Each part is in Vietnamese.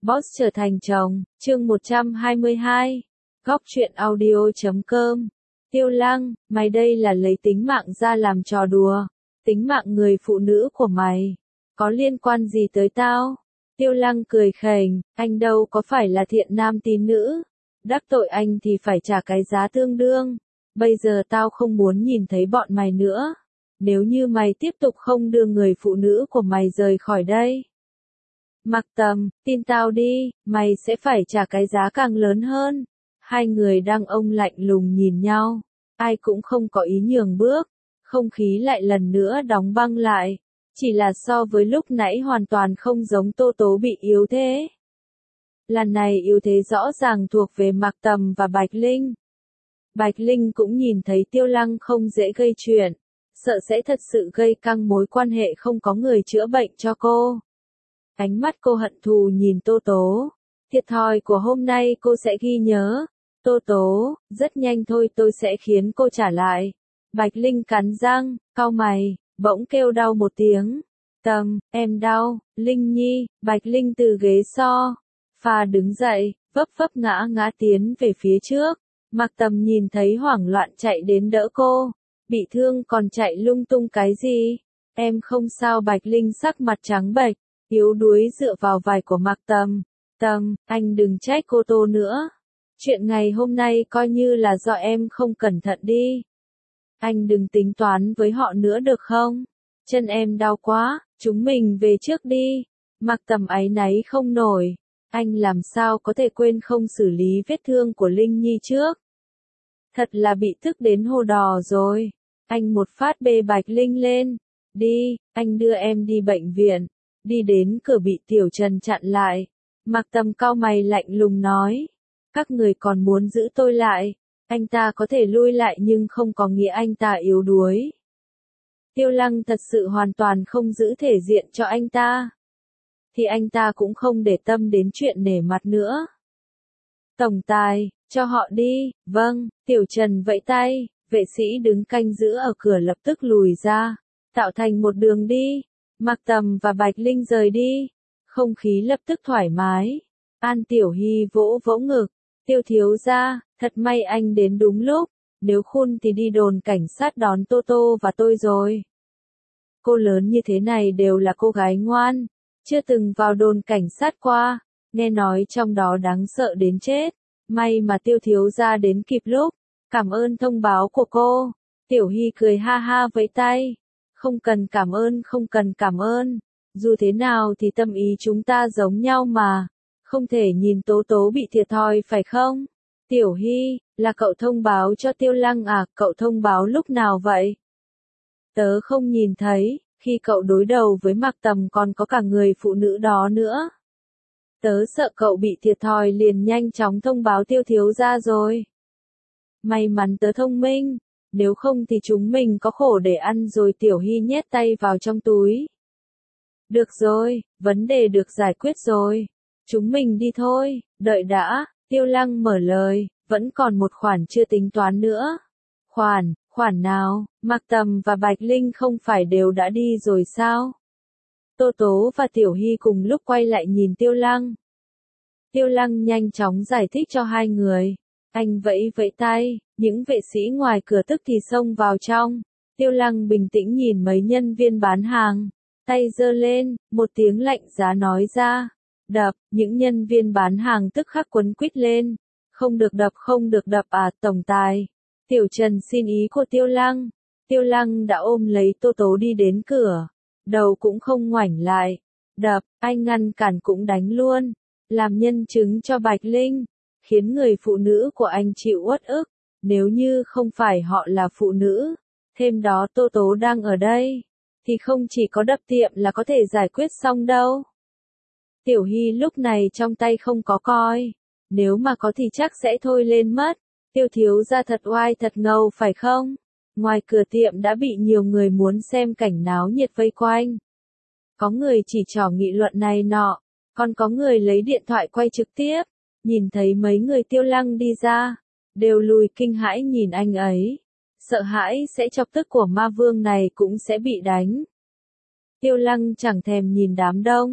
Boss trở thành chồng, chương 122. Góc truyện audio.com. Tiêu Lăng, mày đây là lấy tính mạng ra làm trò đùa. Tính mạng người phụ nữ của mày, có liên quan gì tới tao? Tiêu Lăng cười khềnh, anh đâu có phải là thiện nam tín nữ. Đắc tội anh thì phải trả cái giá tương đương. Bây giờ tao không muốn nhìn thấy bọn mày nữa. Nếu như mày tiếp tục không đưa người phụ nữ của mày rời khỏi đây. Mặc Tầm, tin tao đi, mày sẽ phải trả cái giá càng lớn hơn. Hai người đang ông lạnh lùng nhìn nhau, ai cũng không có ý nhường bước, không khí lại lần nữa đóng băng lại, chỉ là so với lúc nãy hoàn toàn không giống Tô Tố bị yếu thế. Lần này yếu thế rõ ràng thuộc về Mặc Tầm và Bạch Linh. Bạch Linh cũng nhìn thấy Tiêu Lăng không dễ gây chuyện, sợ sẽ thật sự gây căng mối quan hệ không có người chữa bệnh cho cô. Ánh mắt cô hận thù nhìn Tô Tố. Thiệt thòi của hôm nay cô sẽ ghi nhớ. Tô Tố, rất nhanh thôi tôi sẽ khiến cô trả lại. Bạch Linh cắn răng, cau mày, bỗng kêu đau một tiếng. Tầm, em đau, Linh Nhi. Bạch Linh từ ghế sofa đứng dậy, vấp ngã tiến về phía trước. Mặc Tầm nhìn thấy hoảng loạn chạy đến đỡ cô. Bị thương còn chạy lung tung cái gì? Em không sao. Bạch Linh sắc mặt trắng bệch, yếu đuối dựa vào vai của Mặc Tầm. Tầm, anh đừng trách cô Tô nữa. Chuyện ngày hôm nay coi như là do em không cẩn thận đi. Anh đừng tính toán với họ nữa được không? Chân em đau quá, chúng mình về trước đi. Mặc Tầm áy náy không nổi. Anh làm sao có thể quên không xử lý vết thương của Linh Nhi trước? Thật là bị tức đến hô đỏ rồi. Anh một phát bê Bạch Linh lên. Đi, anh đưa em đi bệnh viện. Đi đến cửa bị Tiểu Trần chặn lại. Mặc Tầm cau mày lạnh lùng nói. Các người còn muốn giữ tôi lại. Anh ta có thể lui lại nhưng không có nghĩa anh ta yếu đuối. Tiêu Lăng thật sự hoàn toàn không giữ thể diện cho anh ta. Thì anh ta cũng không để tâm đến chuyện nể mặt nữa. Tổng tài, cho họ đi. Vâng. Tiểu Trần vẫy tay. Vệ sĩ đứng canh giữ ở cửa lập tức lùi ra, tạo thành một đường đi. Mặc Tầm và Bạch Linh rời đi. Không khí lập tức thoải mái. An Tiểu Hy vỗ vỗ ngực. Tiêu thiếu gia, thật may anh đến đúng lúc. Nếu khôn thì đi đồn cảnh sát đón Tô Tô và tôi rồi. Cô lớn như thế này đều là cô gái ngoan. Chưa từng vào đồn cảnh sát qua. Nghe nói trong đó đáng sợ đến chết. May mà Tiêu thiếu gia đến kịp lúc. Cảm ơn thông báo của cô. Tiểu Hy cười ha ha vẫy tay. Không cần cảm ơn. Dù thế nào thì tâm ý chúng ta giống nhau mà. Không thể nhìn Tố Tố bị thiệt thòi phải không? Tiểu Hy, là cậu thông báo cho Tiêu Lăng à? Cậu thông báo lúc nào vậy? Tớ không nhìn thấy, khi cậu đối đầu với Mặc Tầm còn có cả người phụ nữ đó nữa. Tớ sợ cậu bị thiệt thòi liền nhanh chóng thông báo Tiêu thiếu gia rồi. May mắn tớ thông minh, nếu không thì chúng mình có khổ để ăn rồi. Tiểu Hy nhét tay vào trong túi. Được rồi, vấn đề được giải quyết rồi. Chúng mình đi thôi, đợi đã. Tiêu Lăng mở lời, vẫn còn một khoản chưa tính toán nữa. Khoản nào? Mặc Tầm và Bạch Linh không phải đều đã đi rồi sao? Tô Tố và Tiểu Hy cùng lúc quay lại nhìn Tiêu Lăng. Tiêu Lăng nhanh chóng giải thích cho hai người. Anh vẫy tay, những vệ sĩ ngoài cửa tức thì xông vào trong. Tiêu Lăng bình tĩnh nhìn mấy nhân viên bán hàng, tay giơ lên, một tiếng lạnh giá nói ra. Đập, những nhân viên bán hàng tức khắc quấn quýt lên. Không được đập à, tổng tài. Tiểu Trần xin ý của Tiêu Lăng. Tiêu Lăng đã ôm lấy Tô Tố đi đến cửa. Đầu cũng không ngoảnh lại. Đập, anh ngăn cản cũng đánh luôn. Làm nhân chứng cho Bạch Linh. Khiến người phụ nữ của anh chịu uất ức. Nếu như không phải họ là phụ nữ. Thêm đó Tô Tố đang ở đây. Thì không chỉ có đập tiệm là có thể giải quyết xong đâu. Tiểu Hy lúc này trong tay không có coi. Nếu mà có thì chắc sẽ thôi lên mất. Tiêu thiếu gia thật oai thật ngầu phải không? Ngoài cửa tiệm đã bị nhiều người muốn xem cảnh náo nhiệt vây quanh. Có người chỉ trỏ nghị luận này nọ. Còn có người lấy điện thoại quay trực tiếp. Nhìn thấy mấy người Tiêu Lăng đi ra. Đều lùi kinh hãi nhìn anh ấy. Sợ hãi sẽ chọc tức của ma vương này cũng sẽ bị đánh. Tiêu Lăng chẳng thèm nhìn đám đông.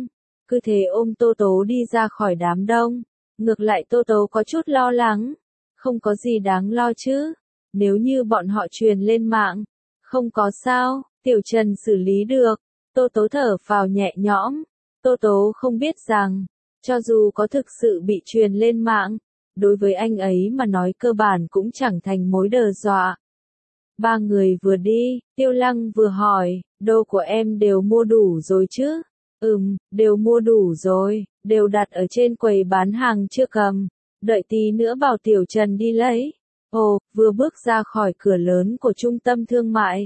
cứ thế ôm Tô Tố đi ra khỏi đám đông. Ngược lại Tô Tố có chút lo lắng. Không có gì đáng lo chứ. Nếu như bọn họ truyền lên mạng. Không có sao, Tiểu Trần xử lý được. Tô Tố thở phào nhẹ nhõm. Tô Tố không biết rằng, cho dù có thực sự bị truyền lên mạng, đối với anh ấy mà nói cơ bản cũng chẳng thành mối đe dọa. Ba người vừa đi, Tiêu Lăng vừa hỏi, đồ của em đều mua đủ rồi chứ? Đều mua đủ rồi, đều đặt ở trên quầy bán hàng chưa cầm. Đợi tí nữa bảo Tiểu Trần đi lấy. Ồ, vừa bước ra khỏi cửa lớn của trung tâm thương mại.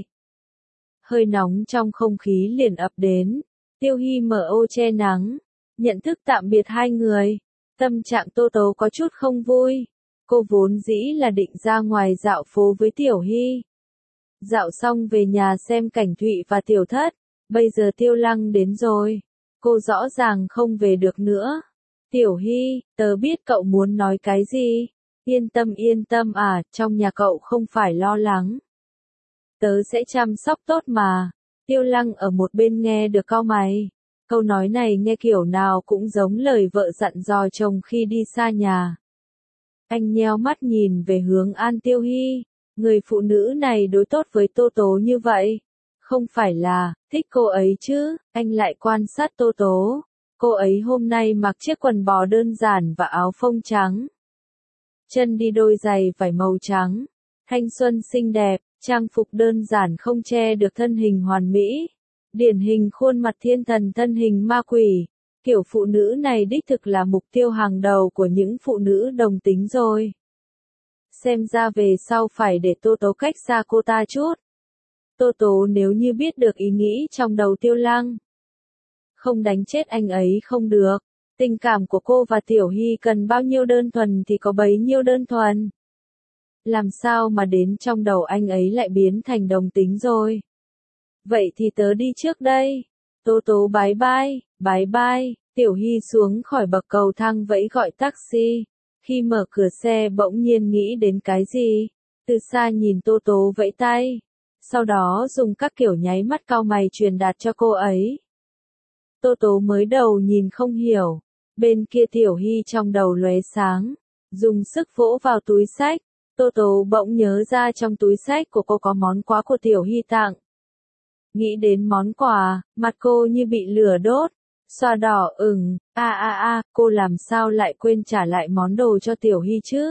Hơi nóng trong không khí liền ập đến. Tiêu Hy mở ô che nắng. Nhận thức tạm biệt hai người. Tâm trạng Tô Tố có chút không vui. Cô vốn dĩ là định ra ngoài dạo phố với Tiểu Hy. Dạo xong về nhà xem cảnh Thụy và Tiểu Thất. Bây giờ Tiêu Lăng đến rồi. Cô rõ ràng không về được nữa. Tiểu Hy, tớ biết cậu muốn nói cái gì. Yên tâm à, trong nhà cậu không phải lo lắng. Tớ sẽ chăm sóc tốt mà. Tiêu Lăng ở một bên nghe được cau mày. Câu nói này nghe kiểu nào cũng giống lời vợ dặn dò chồng khi đi xa nhà. Anh nheo mắt nhìn về hướng An Tiêu Hy. Người phụ nữ này đối tốt với Tô Tố như vậy. Không phải là, thích cô ấy chứ, anh lại quan sát Tô Tố. Cô ấy hôm nay mặc chiếc quần bò đơn giản và áo phông trắng. Chân đi đôi giày vải màu trắng. Thanh xuân xinh đẹp, trang phục đơn giản không che được thân hình hoàn mỹ. Điển hình khuôn mặt thiên thần thân hình ma quỷ. Kiểu phụ nữ này đích thực là mục tiêu hàng đầu của những phụ nữ đồng tính rồi. Xem ra về sau phải để Tô Tố cách xa cô ta chút. Tô Tố nếu như biết được ý nghĩ trong đầu Tiêu Lăng. Không đánh chết anh ấy không được. Tình cảm của cô và Tiểu Hy cần bao nhiêu đơn thuần thì có bấy nhiêu đơn thuần. Làm sao mà đến trong đầu anh ấy lại biến thành đồng tính rồi. Vậy thì tớ đi trước đây. Tô Tố bye bye. Tiểu Hy xuống khỏi bậc cầu thang vẫy gọi taxi. Khi mở cửa xe bỗng nhiên nghĩ đến cái gì. Từ xa nhìn Tô Tố vẫy tay. Sau đó dùng các kiểu nháy mắt cau mày truyền đạt cho cô ấy. Tô Tố mới đầu nhìn không hiểu. Bên kia Tiểu Hy trong đầu lóe sáng. Dùng sức vỗ vào túi xách. Tô Tố bỗng nhớ ra trong túi xách của cô có món quà của Tiểu Hy tặng. Nghĩ đến món quà, mặt cô như bị lửa đốt. Xoa đỏ ửng, cô làm sao lại quên trả lại món đồ cho Tiểu Hy chứ?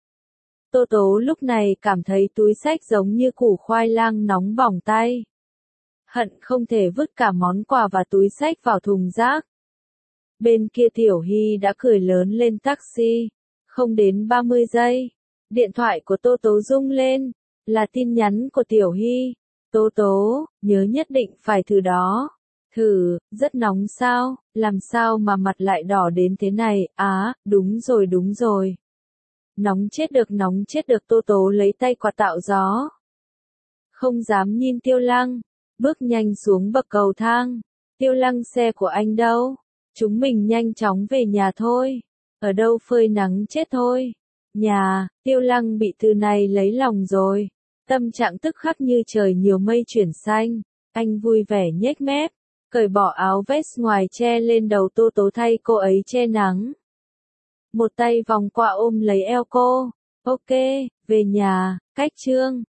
Tô Tố lúc này cảm thấy túi xách giống như củ khoai lang nóng bỏng tay. Hận không thể vứt cả món quà và túi xách vào thùng rác. Bên kia Tiểu Hy đã cười lớn lên taxi. Không đến 30 giây. Điện thoại của Tô Tố rung lên. Là tin nhắn của Tiểu Hy. Tô Tố, nhớ nhất định phải thử đó. Thử, rất nóng sao, làm sao mà mặt lại đỏ đến thế này, đúng rồi. Nóng chết được Tô Tố lấy tay quạt tạo gió. Không dám nhìn Tiêu Lăng, bước nhanh xuống bậc cầu thang. Tiêu Lăng xe của anh đâu? Chúng mình nhanh chóng về nhà thôi. Ở đâu phơi nắng chết thôi. Nhà, Tiêu Lăng bị từ này lấy lòng rồi. Tâm trạng tức khắc như trời nhiều mây chuyển xanh. Anh vui vẻ nhếch mép. Cởi bỏ áo vest ngoài che lên đầu Tô Tố thay cô ấy che nắng. Một tay vòng qua ôm lấy eo cô. Ok, về nhà, cách chương.